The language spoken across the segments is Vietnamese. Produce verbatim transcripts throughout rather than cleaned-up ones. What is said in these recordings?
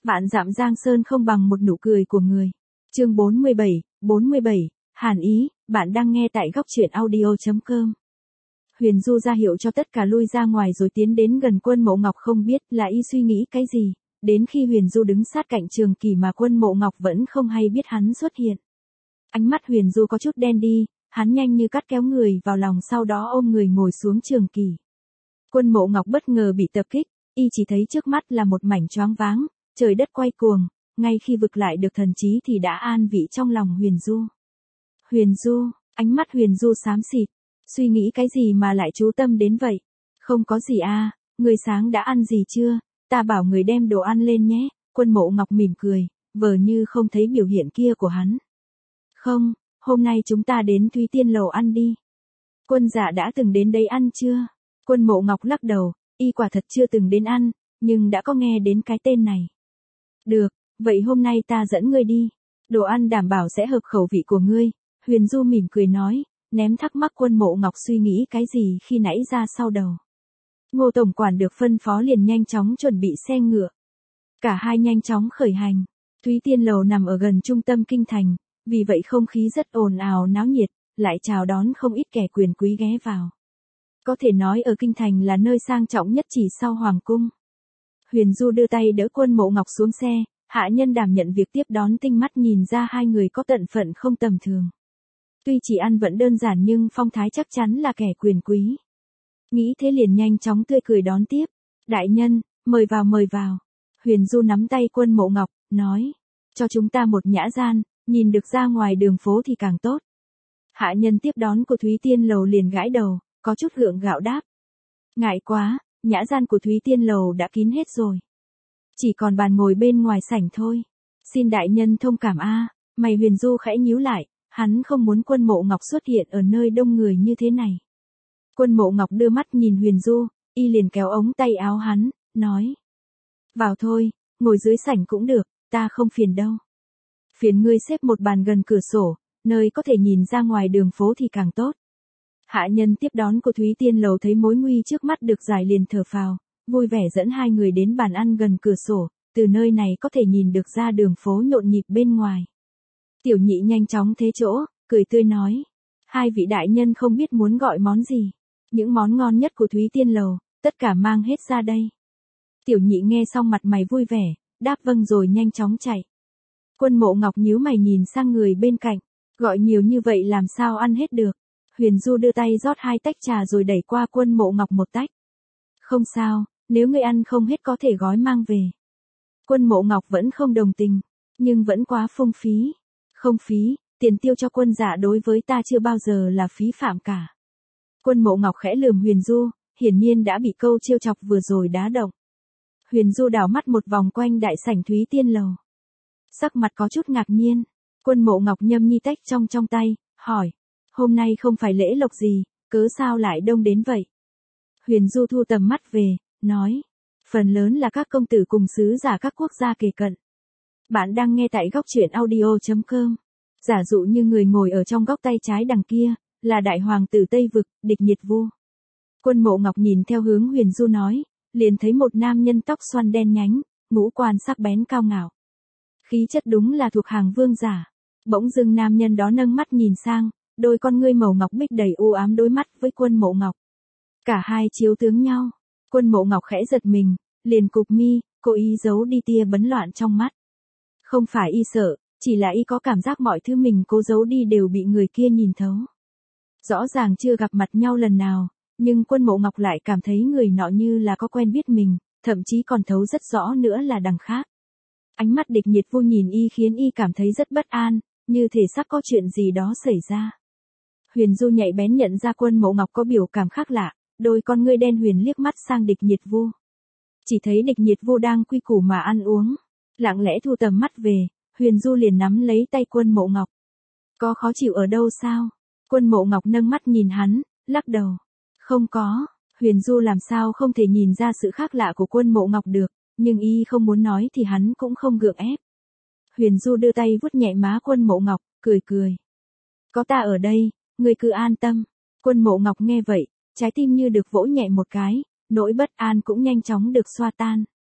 Vạn dặm giang sơn không bằng một nụ cười của người. Chương bốn mươi bảy, bốn mươi bảy, Hàn Ý, bạn đang nghe tại góc truyện audio chấm com. Huyền Du ra hiệu cho tất cả lui ra ngoài rồi tiến đến gần Quân Mộ Ngọc, không biết là y suy nghĩ cái gì, đến khi Huyền Du đứng sát cạnh Trường Kỳ mà Quân Mộ Ngọc vẫn không hay biết hắn xuất hiện. Ánh mắt Huyền Du có chút đen đi, hắn nhanh như cắt kéo người vào lòng, sau đó ôm người ngồi xuống Trường Kỳ. Quân Mộ Ngọc bất ngờ bị tập kích, y chỉ thấy trước mắt là một mảnh choáng váng, trời đất quay cuồng, ngay khi vực lại được thần trí thì đã an vị trong lòng Huyền Du. Huyền Du, ánh mắt Huyền Du xám xịt, suy nghĩ cái gì mà lại chú tâm đến vậy? Không có gì à, người sáng đã ăn gì chưa? Ta bảo người đem đồ ăn lên nhé. Quân Mộ Ngọc mỉm cười, vờ như không thấy biểu hiện kia của hắn. Không, hôm nay chúng ta đến Thúy Tiên Lầu ăn đi. Quân dạ đã từng đến đây ăn chưa? Quân Mộ Ngọc lắc đầu, y quả thật chưa từng đến ăn, nhưng đã có nghe đến cái tên này. Được, vậy hôm nay ta dẫn ngươi đi. Đồ ăn đảm bảo sẽ hợp khẩu vị của ngươi. Huyền Du mỉm cười nói, ném thắc mắc Quân Mộ Ngọc suy nghĩ cái gì khi nãy ra sau đầu. Ngô tổng quản được phân phó liền nhanh chóng chuẩn bị xe ngựa. Cả hai nhanh chóng khởi hành. Thúy Tiên Lầu nằm ở gần trung tâm kinh thành, vì vậy không khí rất ồn ào náo nhiệt, lại chào đón không ít kẻ quyền quý ghé vào. Có thể nói ở kinh thành là nơi sang trọng nhất chỉ sau hoàng cung. Huyền Du đưa tay đỡ Quân Mộ Ngọc xuống xe, hạ nhân đảm nhận việc tiếp đón tinh mắt nhìn ra hai người có tận phận không tầm thường. Tuy chỉ ăn vẫn đơn giản nhưng phong thái chắc chắn là kẻ quyền quý. Nghĩ thế liền nhanh chóng tươi cười đón tiếp. Đại nhân, mời vào mời vào. Huyền Du nắm tay Quân Mộ Ngọc, nói. Cho chúng ta một nhã gian, nhìn được ra ngoài đường phố thì càng tốt. Hạ nhân tiếp đón của Thúy Tiên Lầu liền gãi đầu, có chút gượng gạo đáp. Ngại quá, nhã gian của Thúy Tiên Lầu đã kín hết rồi. Chỉ còn bàn ngồi bên ngoài sảnh thôi. Xin đại nhân thông cảm a. Mày Huyền Du khẽ nhíu lại, hắn không muốn Quân Mộ Ngọc xuất hiện ở nơi đông người như thế này. Quân Mộ Ngọc đưa mắt nhìn Huyền Du, y liền kéo ống tay áo hắn, nói. Vào thôi, ngồi dưới sảnh cũng được, ta không phiền đâu. Phiền ngươi xếp một bàn gần cửa sổ, nơi có thể nhìn ra ngoài đường phố thì càng tốt. Hạ nhân tiếp đón của Thúy Tiên Lầu thấy mối nguy trước mắt được giải liền thở phào, vui vẻ dẫn hai người đến bàn ăn gần cửa sổ, từ nơi này có thể nhìn được ra đường phố nhộn nhịp bên ngoài. Tiểu Nhị nhanh chóng thế chỗ, cười tươi nói. Hai vị đại nhân không biết muốn gọi món gì. Những món ngon nhất của Thúy Tiên Lầu, tất cả mang hết ra đây. Tiểu Nhị nghe xong mặt mày vui vẻ, đáp vâng rồi nhanh chóng chạy. Quân Mộ Ngọc nhíu mày nhìn sang người bên cạnh, gọi nhiều như vậy làm sao ăn hết được. Huyền Du đưa tay rót hai tách trà rồi đẩy qua Quân Mộ Ngọc một tách. Không sao, nếu ngươi ăn không hết có thể gói mang về. Quân Mộ Ngọc vẫn không đồng tình, nhưng vẫn quá phung phí. Không phí, tiền tiêu cho quân dạ đối với ta chưa bao giờ là phí phạm cả. Quân Mộ Ngọc khẽ lườm Huyền Du, hiển nhiên đã bị câu trêu chọc vừa rồi đá động. Huyền Du đảo mắt một vòng quanh đại sảnh Thúy Tiên Lầu. Sắc mặt có chút ngạc nhiên, Quân Mộ Ngọc nhâm nhi tách trong trong tay, hỏi. Hôm nay không phải lễ lộc gì, cớ sao lại đông đến vậy? Huyền Du thu tầm mắt về, nói. Phần lớn là các công tử cùng sứ giả các quốc gia kề cận. Bạn đang nghe tại góc truyện audio chấm com. Giả dụ như người ngồi ở trong góc tay trái đằng kia, là đại hoàng tử Tây Vực, Địch Nhiệt Vu. Quân Mộ Ngọc nhìn theo hướng Huyền Du nói, liền thấy một nam nhân tóc xoăn đen nhánh, ngũ quan sắc bén cao ngạo. Khí chất đúng là thuộc hàng vương giả. Bỗng dưng nam nhân đó nâng mắt nhìn sang, đôi con ngươi màu ngọc bích đầy u ám đối mắt với Quân Mộ Ngọc. Cả hai chiếu tướng nhau. Quân Mộ Ngọc khẽ giật mình, liền cụp mi, cố ý giấu đi tia bấn loạn trong mắt. Không phải y sợ, chỉ là y có cảm giác mọi thứ mình cố giấu đi đều bị người kia nhìn thấu. Rõ ràng chưa gặp mặt nhau lần nào, nhưng Quân Mộ Ngọc lại cảm thấy người nọ như là có quen biết mình, thậm chí còn thấu rất rõ nữa là đằng khác. Ánh mắt Địch Nhiệt Vu nhìn y khiến y cảm thấy rất bất an, như thể sắp có chuyện gì đó xảy ra. Huyền Du nhạy bén nhận ra Quân Mộ Ngọc có biểu cảm khác lạ, đôi con ngươi đen huyền liếc mắt sang Địch Nhiệt Vu. Chỉ thấy Địch Nhiệt Vu đang quy củ mà ăn uống, lặng lẽ thu tầm mắt về, Huyền Du liền nắm lấy tay Quân Mộ Ngọc. Có khó chịu ở đâu sao? Quân Mộ Ngọc nâng mắt nhìn hắn, lắc đầu. Không có. Huyền Du làm sao không thể nhìn ra sự khác lạ của Quân Mộ Ngọc được, nhưng y không muốn nói thì hắn cũng không gượng ép. Huyền Du đưa tay vuốt nhẹ má Quân Mộ Ngọc, cười cười. Có ta ở đây, ngươi cứ an tâm. Quân Mộ Ngọc nghe vậy, trái tim như được vỗ nhẹ một cái, nỗi bất an cũng nhanh chóng được xoa tan.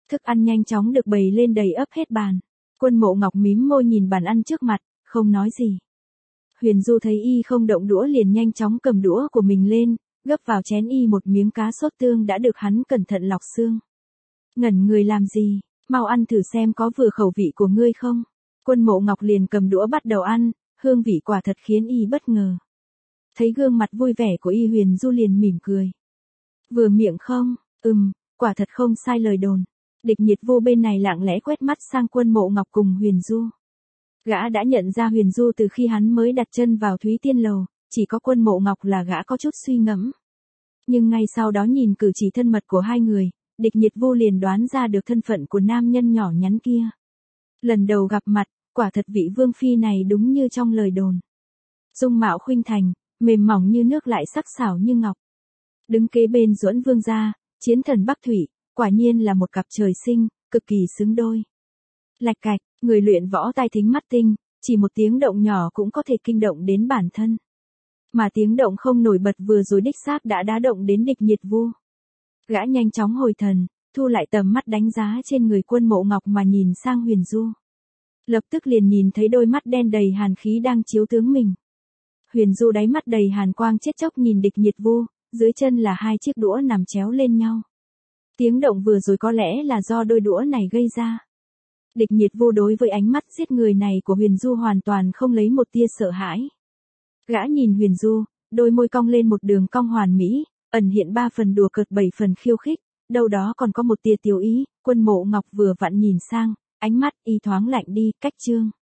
Thức ăn nhanh chóng được bày lên đầy ắp hết bàn. Quân Mộ Ngọc mím môi nhìn bàn ăn trước mặt, không nói gì. Huyền Du thấy y không động đũa liền nhanh chóng cầm đũa của mình lên, gấp vào chén y một miếng cá sốt tương đã được hắn cẩn thận lọc xương. Ngẩn người làm gì, mau ăn thử xem có vừa khẩu vị của ngươi không. Quân Mộ Ngọc liền cầm đũa bắt đầu ăn, hương vị quả thật khiến y bất ngờ. Thấy gương mặt vui vẻ của y, Huyền Du liền mỉm cười. Vừa miệng không, ừm, quả thật không sai lời đồn. Địch Nhiệt Vô bên này lặng lẽ quét mắt sang Quân Mộ Ngọc cùng Huyền Du. Gã đã nhận ra Huyền Du từ khi hắn mới đặt chân vào Thúy Tiên Lầu, chỉ có Quân Mộ Ngọc là gã có chút suy ngẫm. Nhưng ngay sau đó nhìn cử chỉ thân mật của hai người, Địch Nhiệt Vô liền đoán ra được thân phận của nam nhân nhỏ nhắn kia. Lần đầu gặp mặt, quả thật vị vương phi này đúng như trong lời đồn. Dung mạo khuynh thành, mềm mỏng như nước lại sắc sảo như ngọc. Đứng kế bên Duẫn Vương gia, chiến thần Bắc Thủy, quả nhiên là một cặp trời sinh, cực kỳ xứng đôi. Lạch cạch, người luyện võ tai thính mắt tinh, chỉ một tiếng động nhỏ cũng có thể kinh động đến bản thân. Mà tiếng động không nổi bật vừa rồi đích xác đã đá động đến Địch Nhiệt Vô. Gã nhanh chóng hồi thần, thu lại tầm mắt đánh giá trên người Quân Mộ Ngọc mà nhìn sang Huyền Du. Lập tức liền nhìn thấy đôi mắt đen đầy hàn khí đang chiếu tướng mình. Huyền Du đáy mắt đầy hàn quang chết chóc nhìn Địch Nhiệt Vô, dưới chân là hai chiếc đũa nằm chéo lên nhau. Tiếng động vừa rồi có lẽ là do đôi đũa này gây ra. Địch Nhiệt Vô đối với ánh mắt giết người này của Huyền Du hoàn toàn không lấy một tia sợ hãi. Gã nhìn Huyền Du, đôi môi cong lên một đường cong hoàn mỹ, ẩn hiện ba phần đùa cợt bảy phần khiêu khích, đâu đó còn có một tia tiêu ý. Quân Mộ Ngọc vừa vặn nhìn sang, ánh mắt y thoáng lạnh đi, cách chương.